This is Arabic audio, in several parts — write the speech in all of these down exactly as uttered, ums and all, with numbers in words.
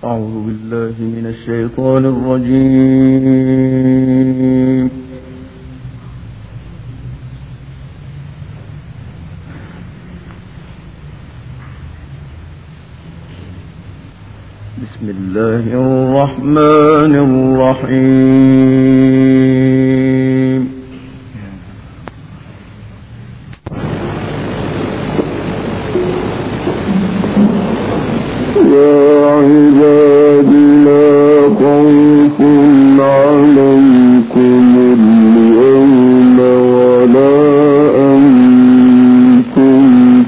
أعوذ بالله من الشيطان الرجيم. بسم الله الرحمن الرحيم. يا عبادي لا خوف عليكم اليوم ولا أنتم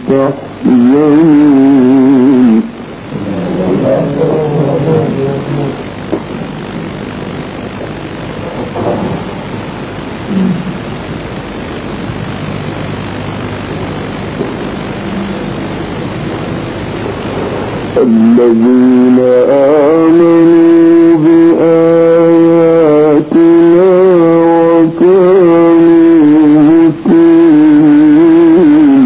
تحزنون. الذين آمنوا بآياتنا وكانوا مسلمين.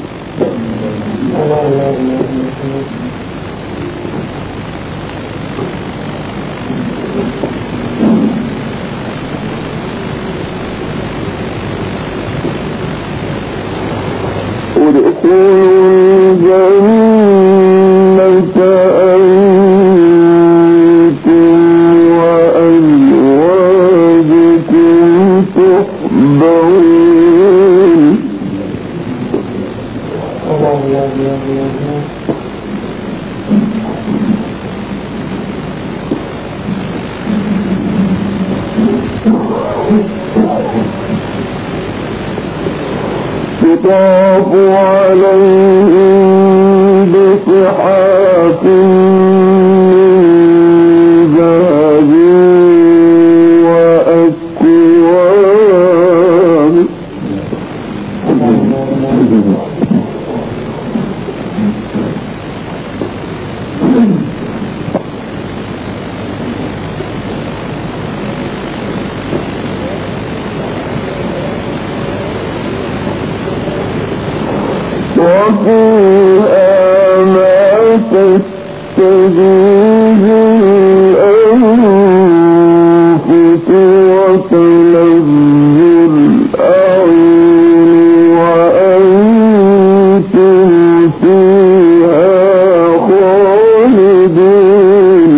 ادخلوا الجنة أنتم وأزواجكم تحبرون. يطاف عليهم بصحاف من ذهب وأكواب. وفيها ما تشتهيه الأنفس وتلذ الأعين وأنتم فيها خالدون.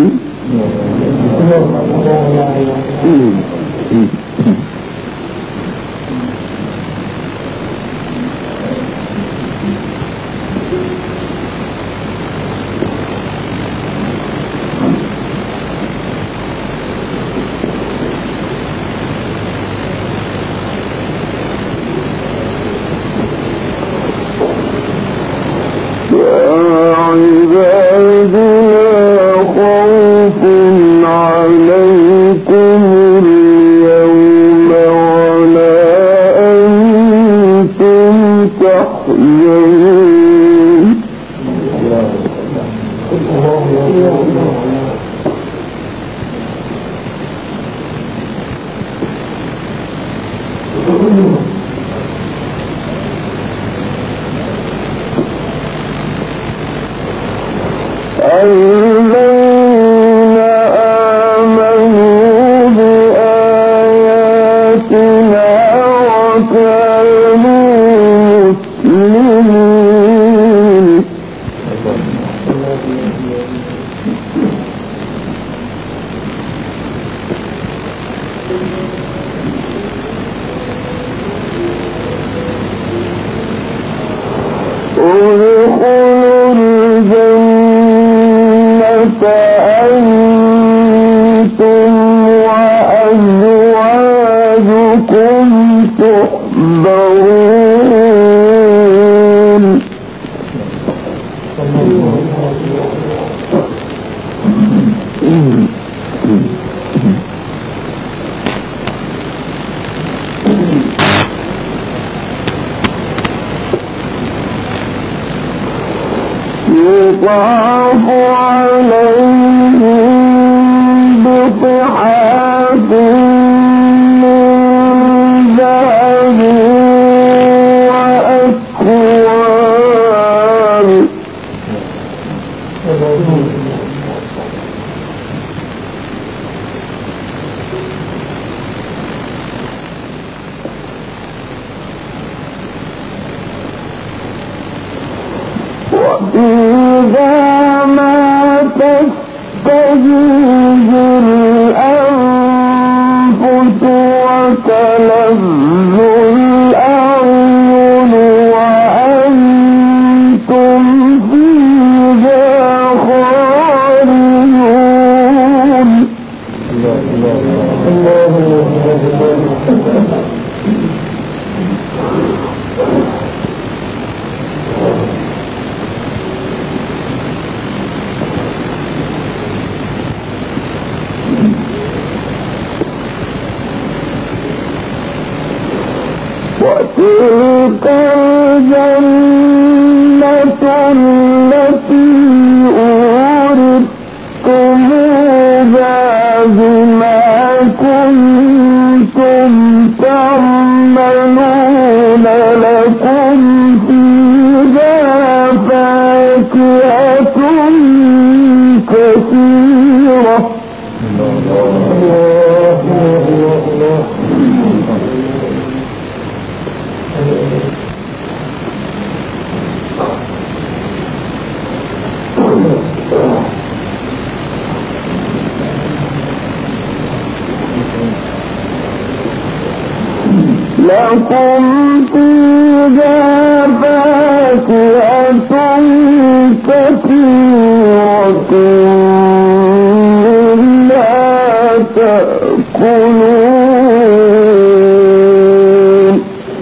يطاف عليهم بصحاف من ذهب وأكواب. تستجيب الأنفس وتلذ الأعين وأنتم فيها خالدون. وتلك الجنة التي أورثتموها بما كنتم تعملون لكم فيها فاكهة كثيرة. لكم فيها فاكهة كثيرة منها تأكلون.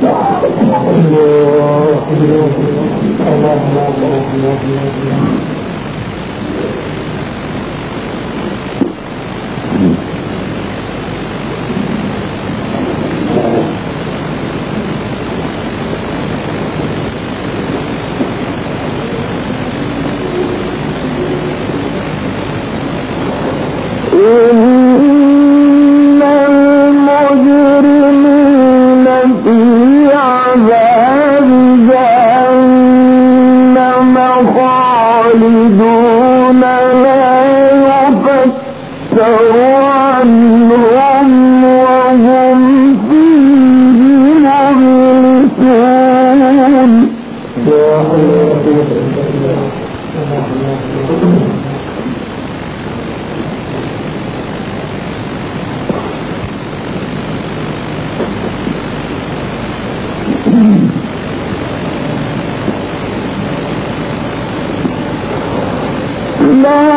إن المجرمين في عذاب جهنم خالدون لا يفتر عنهم وهم فيه مبلسون. لا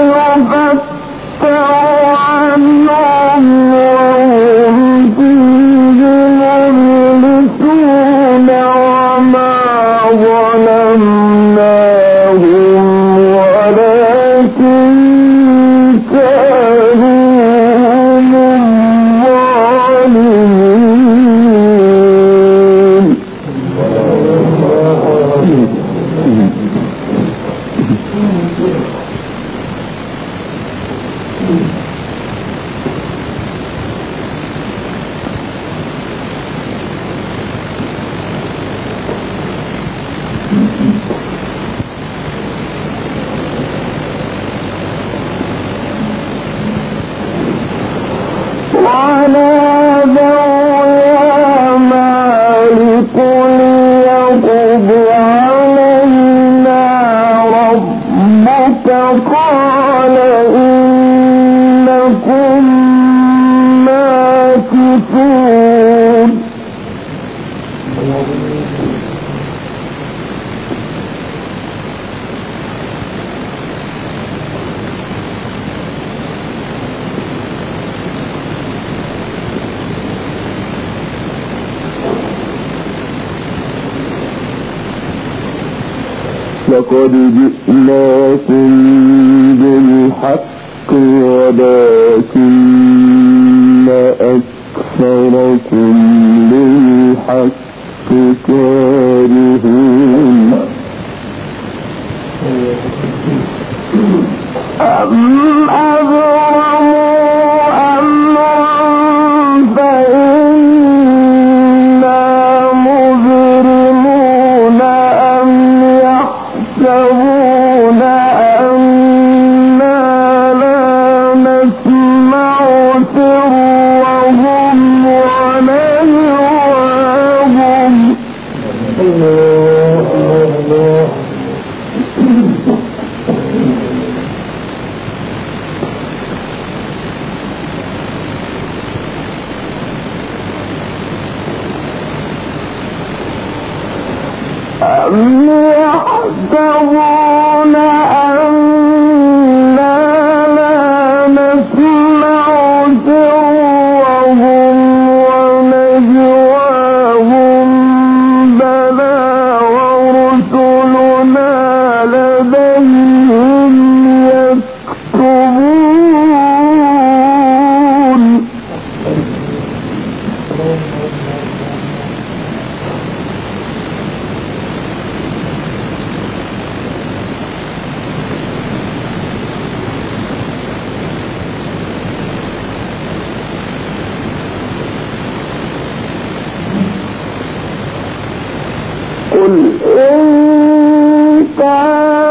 يفتر عنهم وهم فيه مبلسون وما ظلمناهم ولكن كانوا هم الظالمين. ونادوا يا مالك ليقض علينا ربك قال إنكم ماكثون. لقد جئناكم بالحق ولكن أكثركم للحق كارهون. أم أبرموا أمرا فإنا مبرمون أم يحسبون أنا لا نسمع سرهم ونجواهم. الله الله.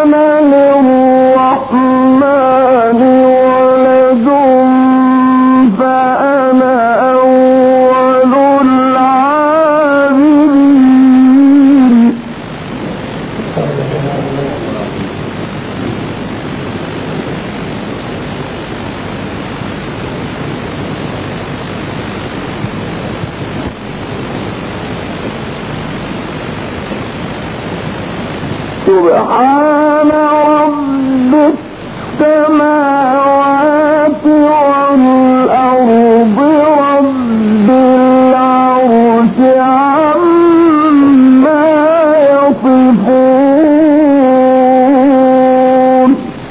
سبحان رب السماوات والأرض رب العرش عما يصفون.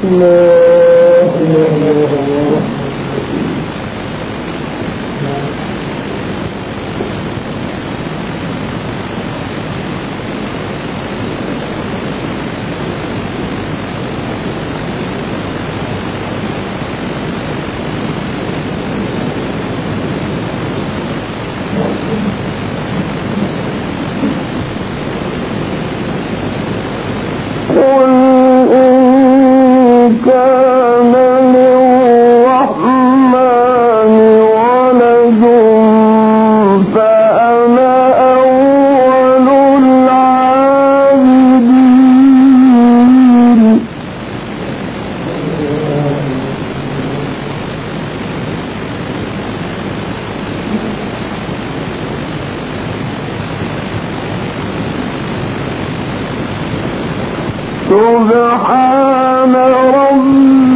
سبحان رب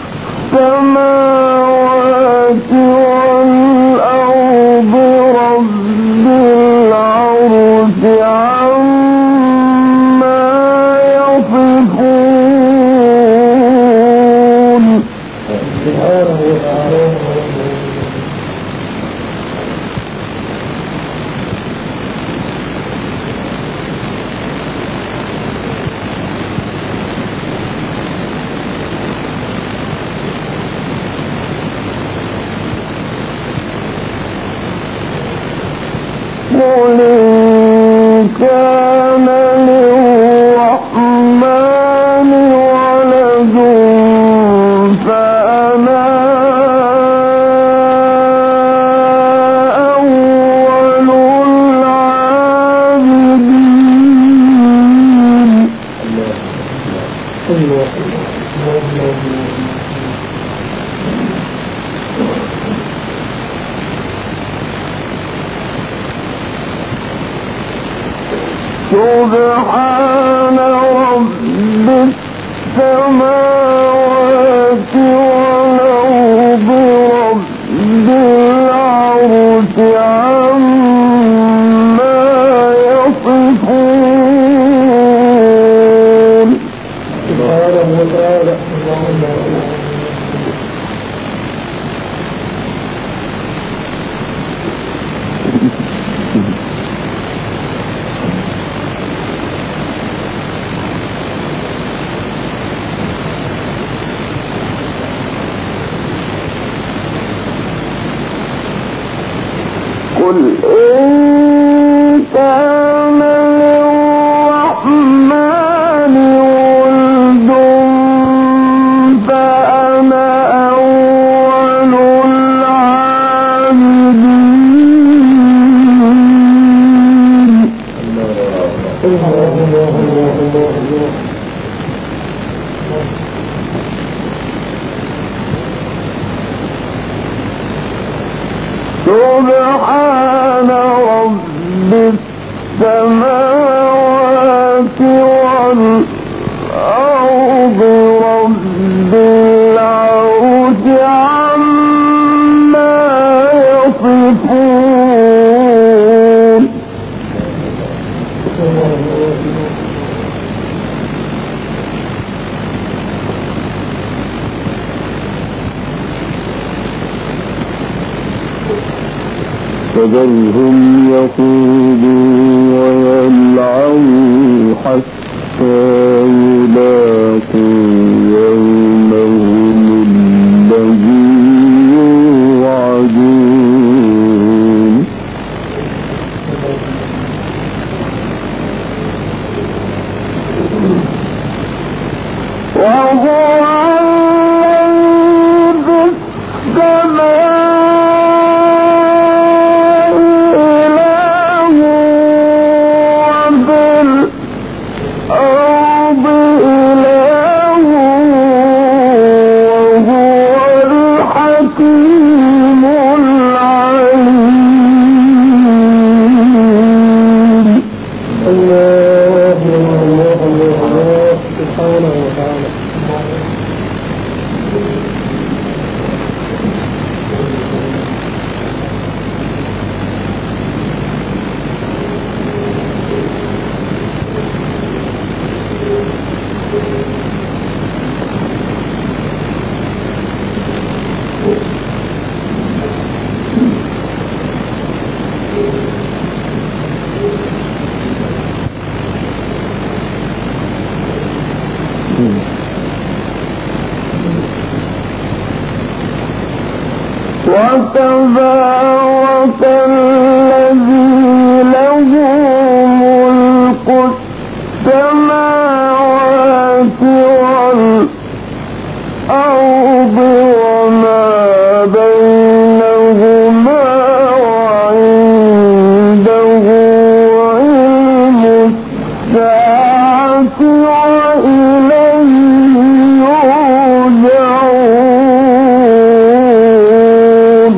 السماوات والأرض رب العرش عما يصفون. قل إن كان للرحمن ولد فأنا أول العابدين. سبحان رب السماوات والأرض رب العرش عما يصفون. سبحانه وتعالى. قل إن كان للرحمن ولد فأنا أول العابدين. سبحان رب السماوات والأرض رب العرش عما يصفون. فذرهم يخوضوا ويلعبوا حتى يلاقوا يومهم الذي يوعدون. وتبارك الذي له ملك السماوات والأرض وما بينهما وعنده علم الساعة وإليه يرجعون.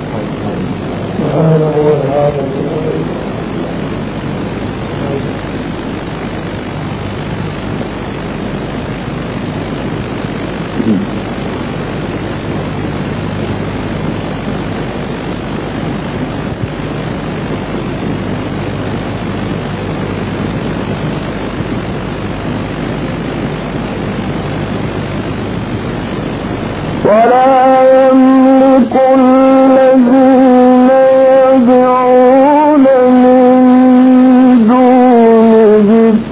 ولا يملك الذين يدعون من دونه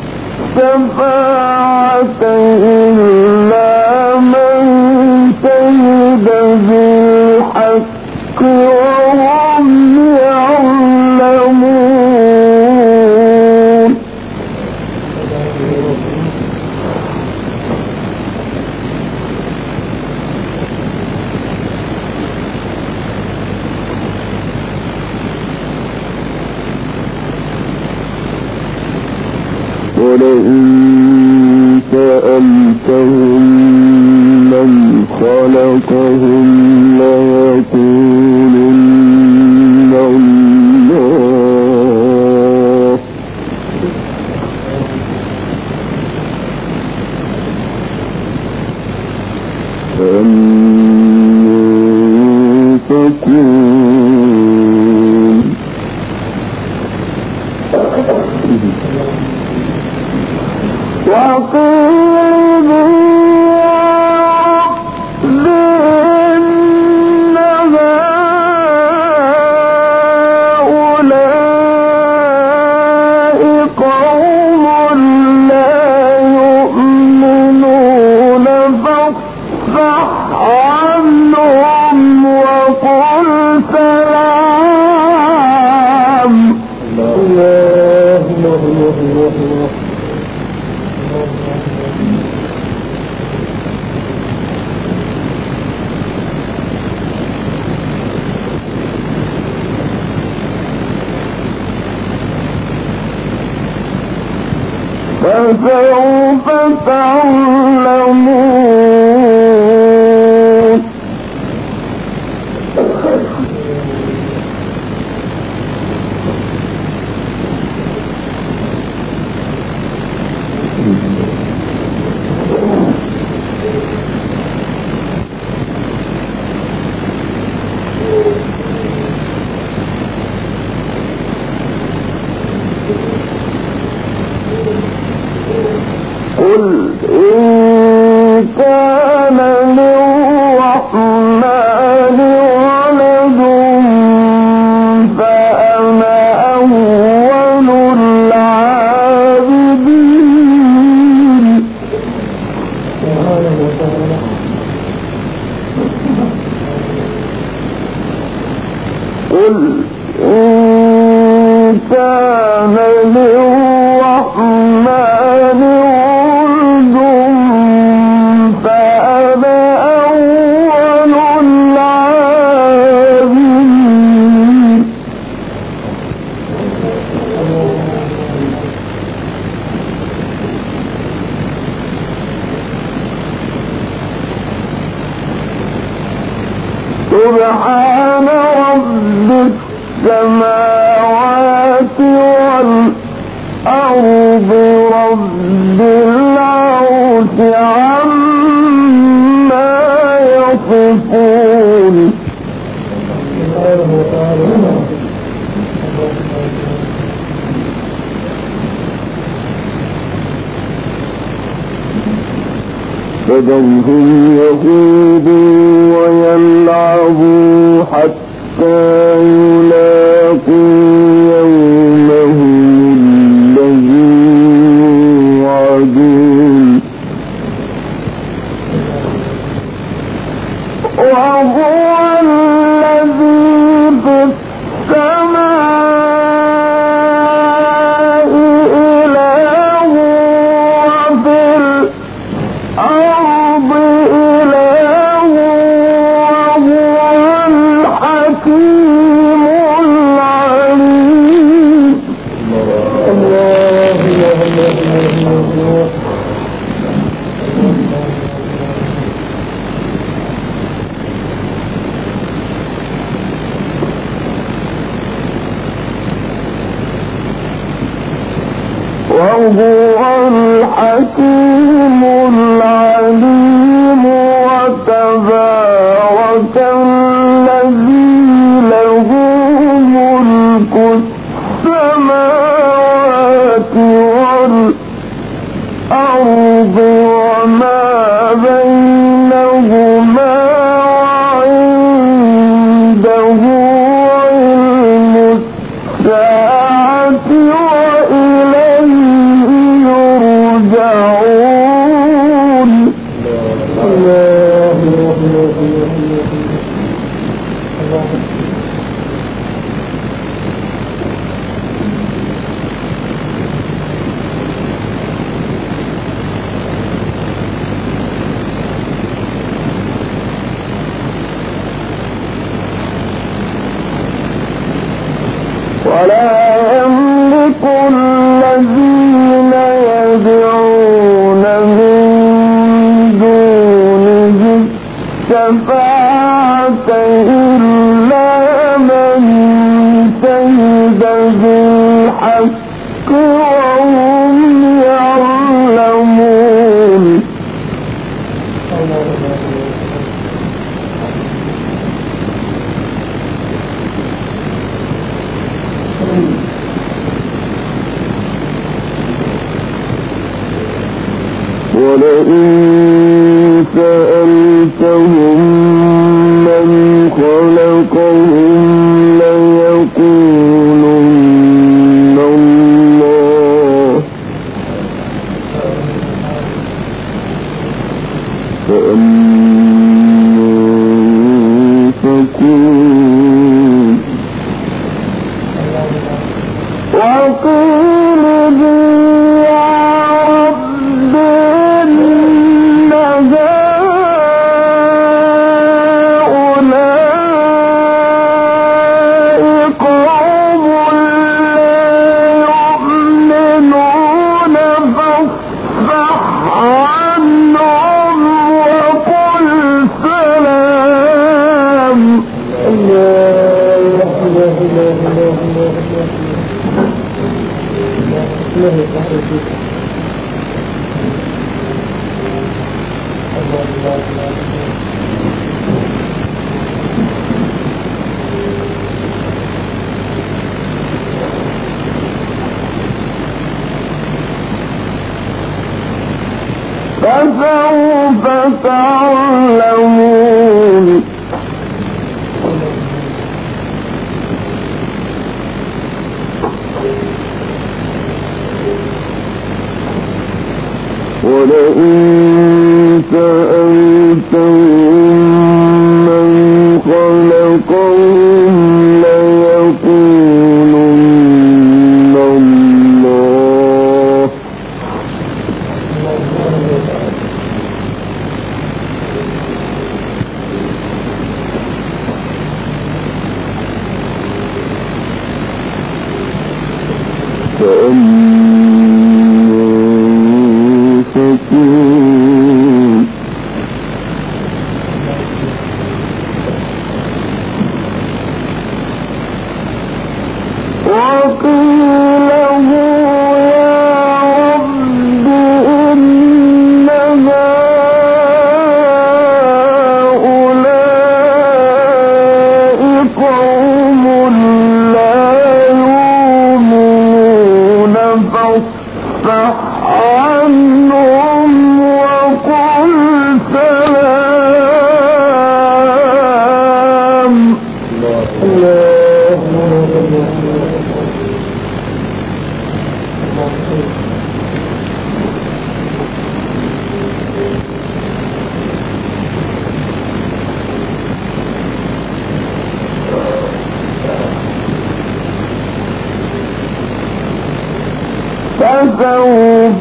الشفاعة إلا من شهد بالحق وهم يعلمون. ولئن سألتهم من خلقهم ليقولن الله. فأنى تكون. وقيل بأن هؤلاء قوم لا يؤمنون فاصفح عنهم وقل سلام. الله الله الله الله. فسوف تعلمون. قل إن كان للرحمن ولد فأنا أول العابدين. قل إن كان للرحمن سبحان رب السماوات والأرض رب العرش عما يصفون. فذرهم يخوضوا ويلعبوا حتى يلاقوا يومهم الذي يوعدون. وهو الذي في السماء إله وفي الأرض إله وهو الحكيم العليم. الله الله الله. وهو الحكيم العليم. وتبارك الذي له ملك السماوات والأرض وما بينهما وعنده علم الساعة وإليه يرجعون. الله ولا يملك الذين يدعون من دونه الشفاعة إلا من شهد بالحق وهم يعلمون. ولئن سألتهم من خلقهم ليقولن الله فأنا يؤفكون. وقيل فسوف تعلمون. ولئن سألتهم من خلقهم ليقولن الله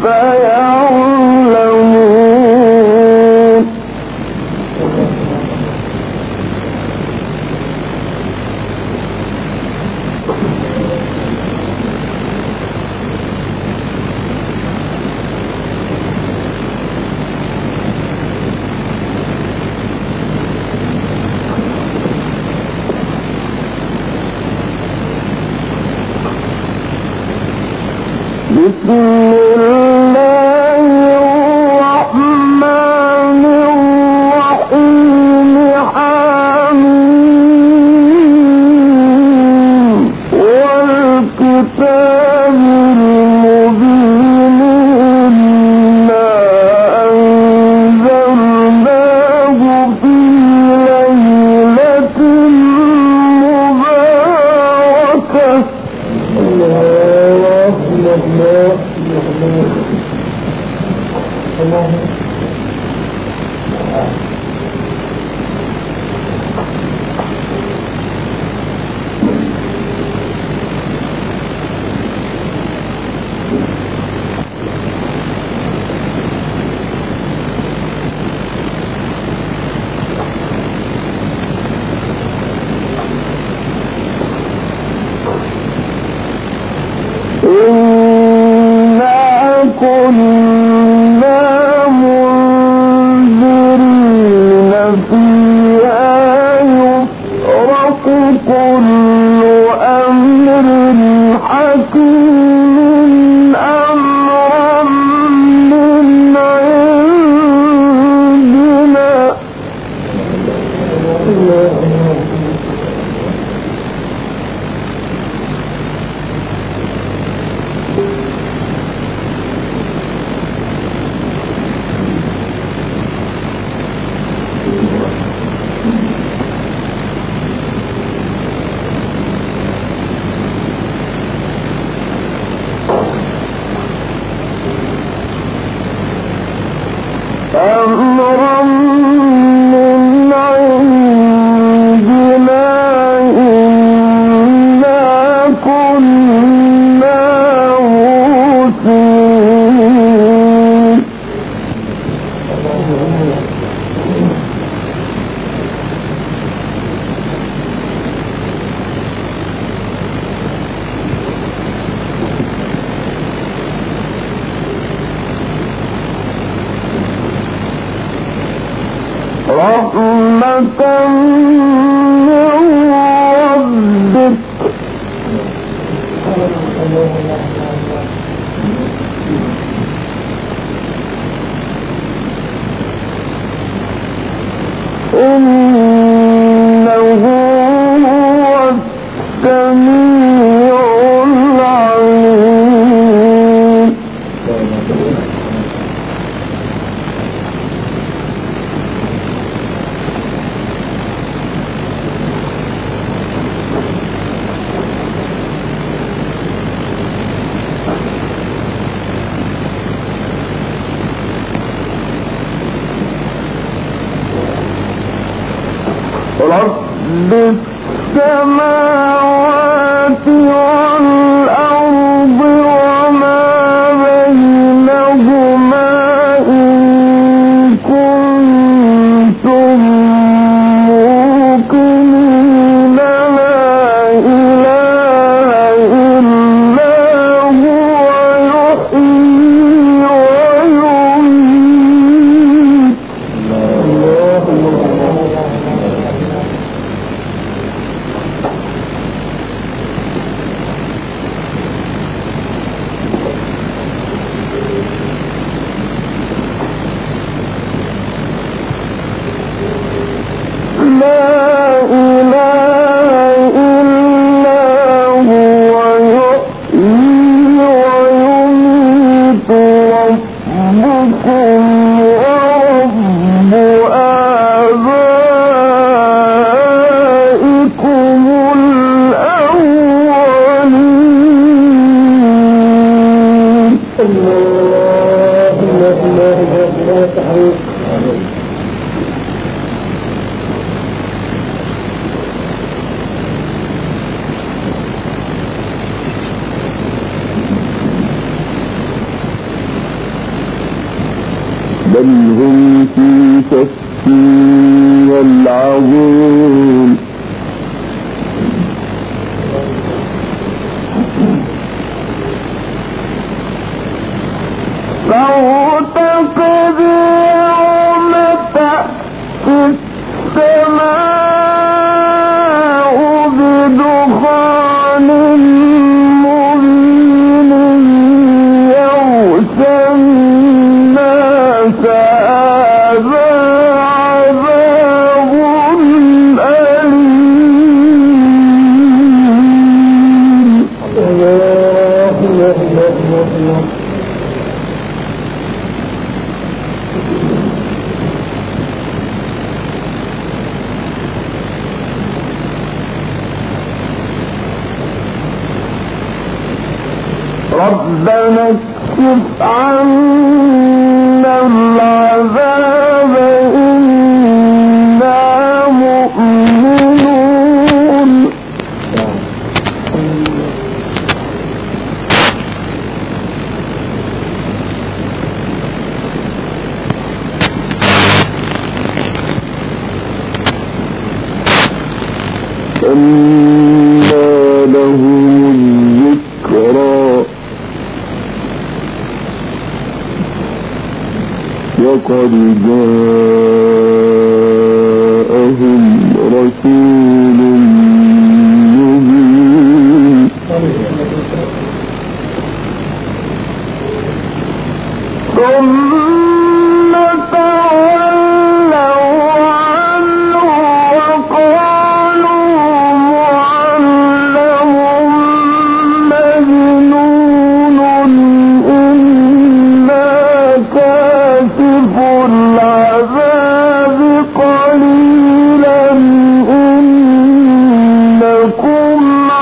بسم الله الرحمن الرحيم حميم والكتاب المبين إنا أنزلناه في ليلة مباركة. الله الله الله أمرا من عندنا إنا كنا مرسلين. رحمة من ربك إنه هو السميع العليم. رب السماوات والأرض وما بينهما إن كنتم موقنين لا إله إلا هو يحيي ويميت. شكي العظيم فارتقب يوم تأتي السماء بدخان مبين يغشى الناس هذا عذاب أليم. ربنا اكشف عنا العذاب إنا مؤمنون. إنا لهم الذكرى وقد جاءهم رسول مبين. ثم تولوا عنه وقالوا معلم مجنون إنا كاشف العذاب قليلا إنكم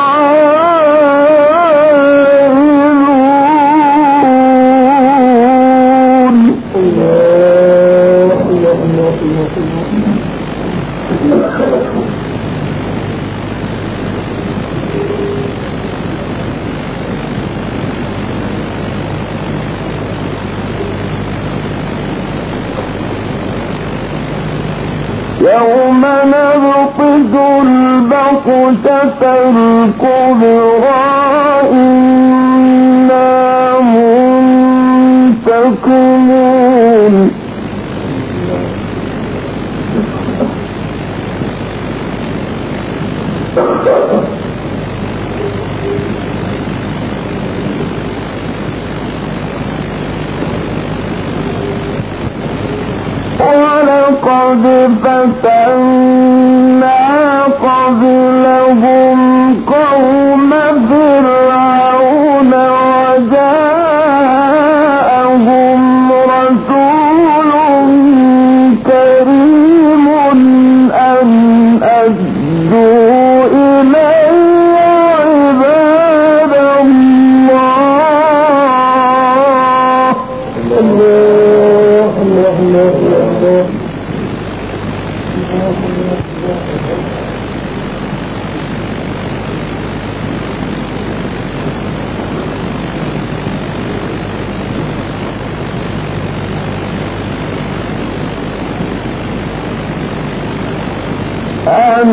عائلون. يوم نبطش البطشة الكبرى إنا منتقمون. ولقد فتنا قبلهم قوم فرعون وجاءهم رسول كريم أن أدوا إلي عباد الله. الله الله الله الله. أن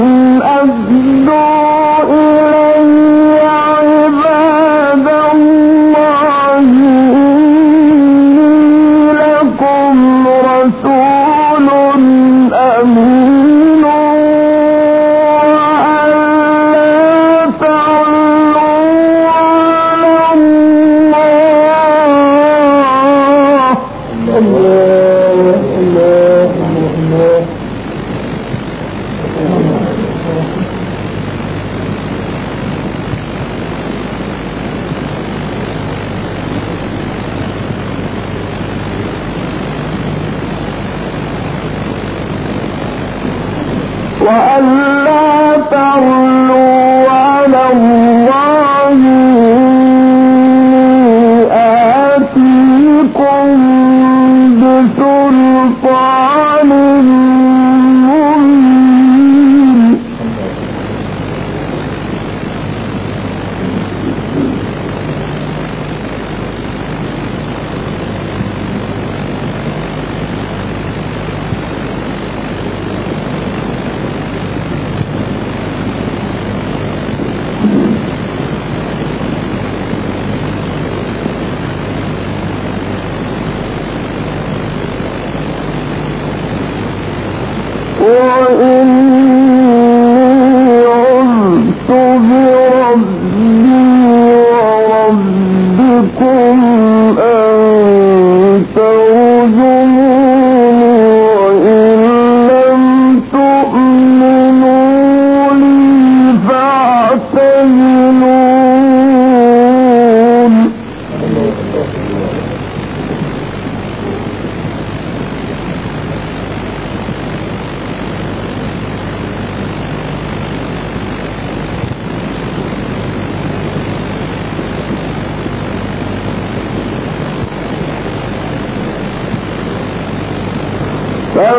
أدوا إلي عباد الله إني لكم رسول أمين وأن لا تعلوا على الله. الله الله الله. وأن لا تعلوا على الله إني آتيكم بسلطان مبين.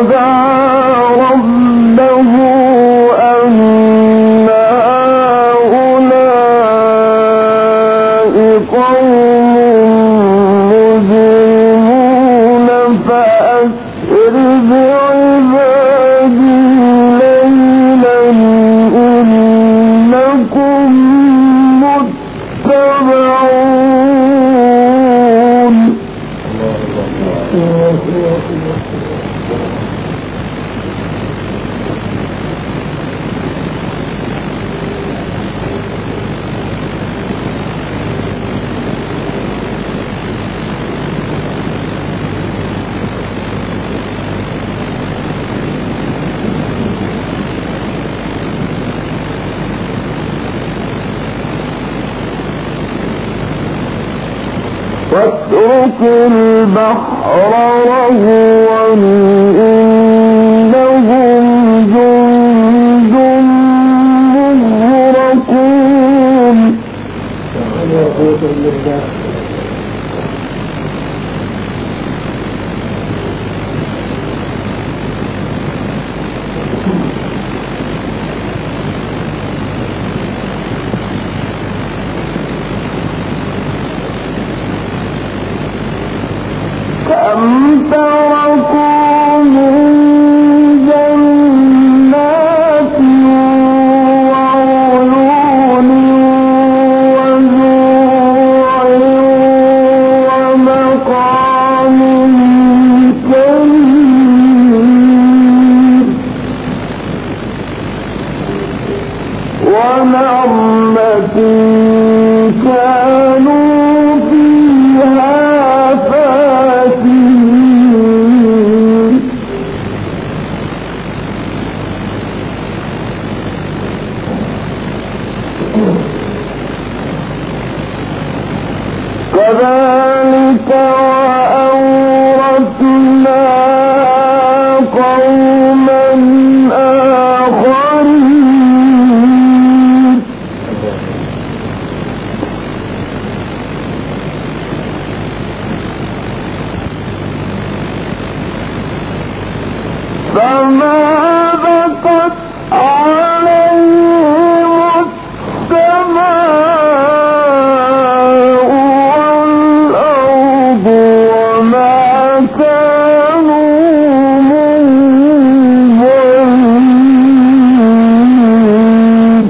فدعا ربه أن هؤلاء قوم مجرمون فأسر بعبادي ليلا إنكم متبعون. واترك البحر رهوا إنهم جند مغرقون. كم تركوا من جنات وعيون وزروع ومقام كريم ونعمة كانوا فيها فاكهين. كذلك وأورثنا قوما آخرين. فما بكت عليهم السماء والأرض وما كانوا منظرين.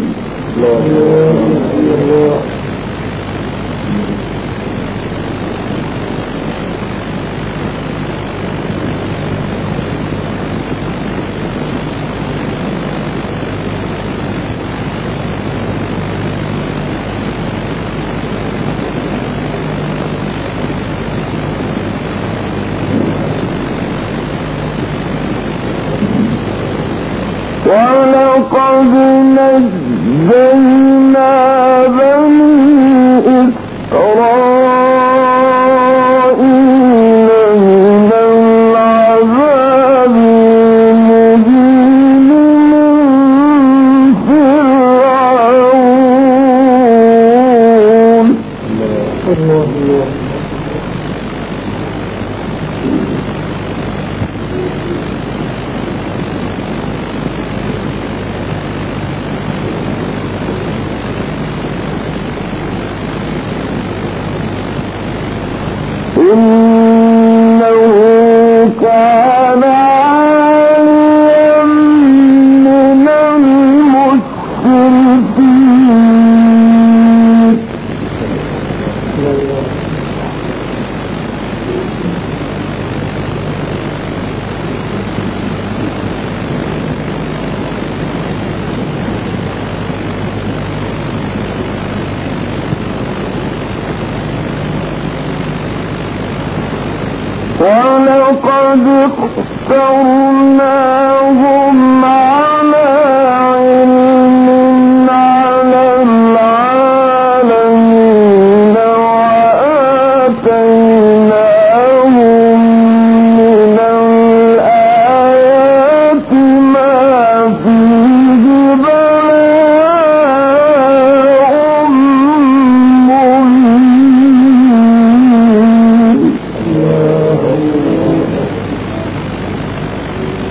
ولقد نجينا بني إسرائيل من العذاب المهين من فرعون. إنه كان عاليا من المسرفين. ولقد اخترناهم على علم على العالمين وآتيناهم من الآيات ما فيه بلاء مبين.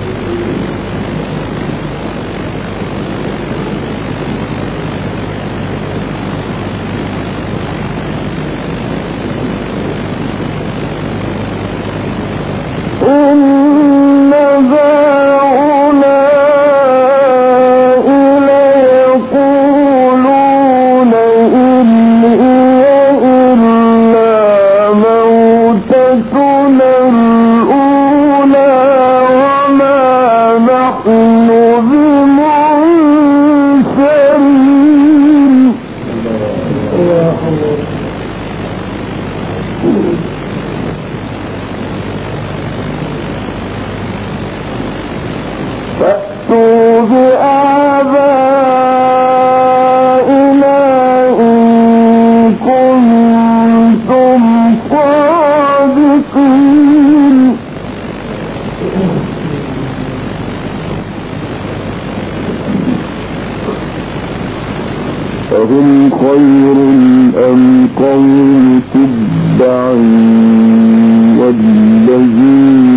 أهم خير أم قوم تبع والذين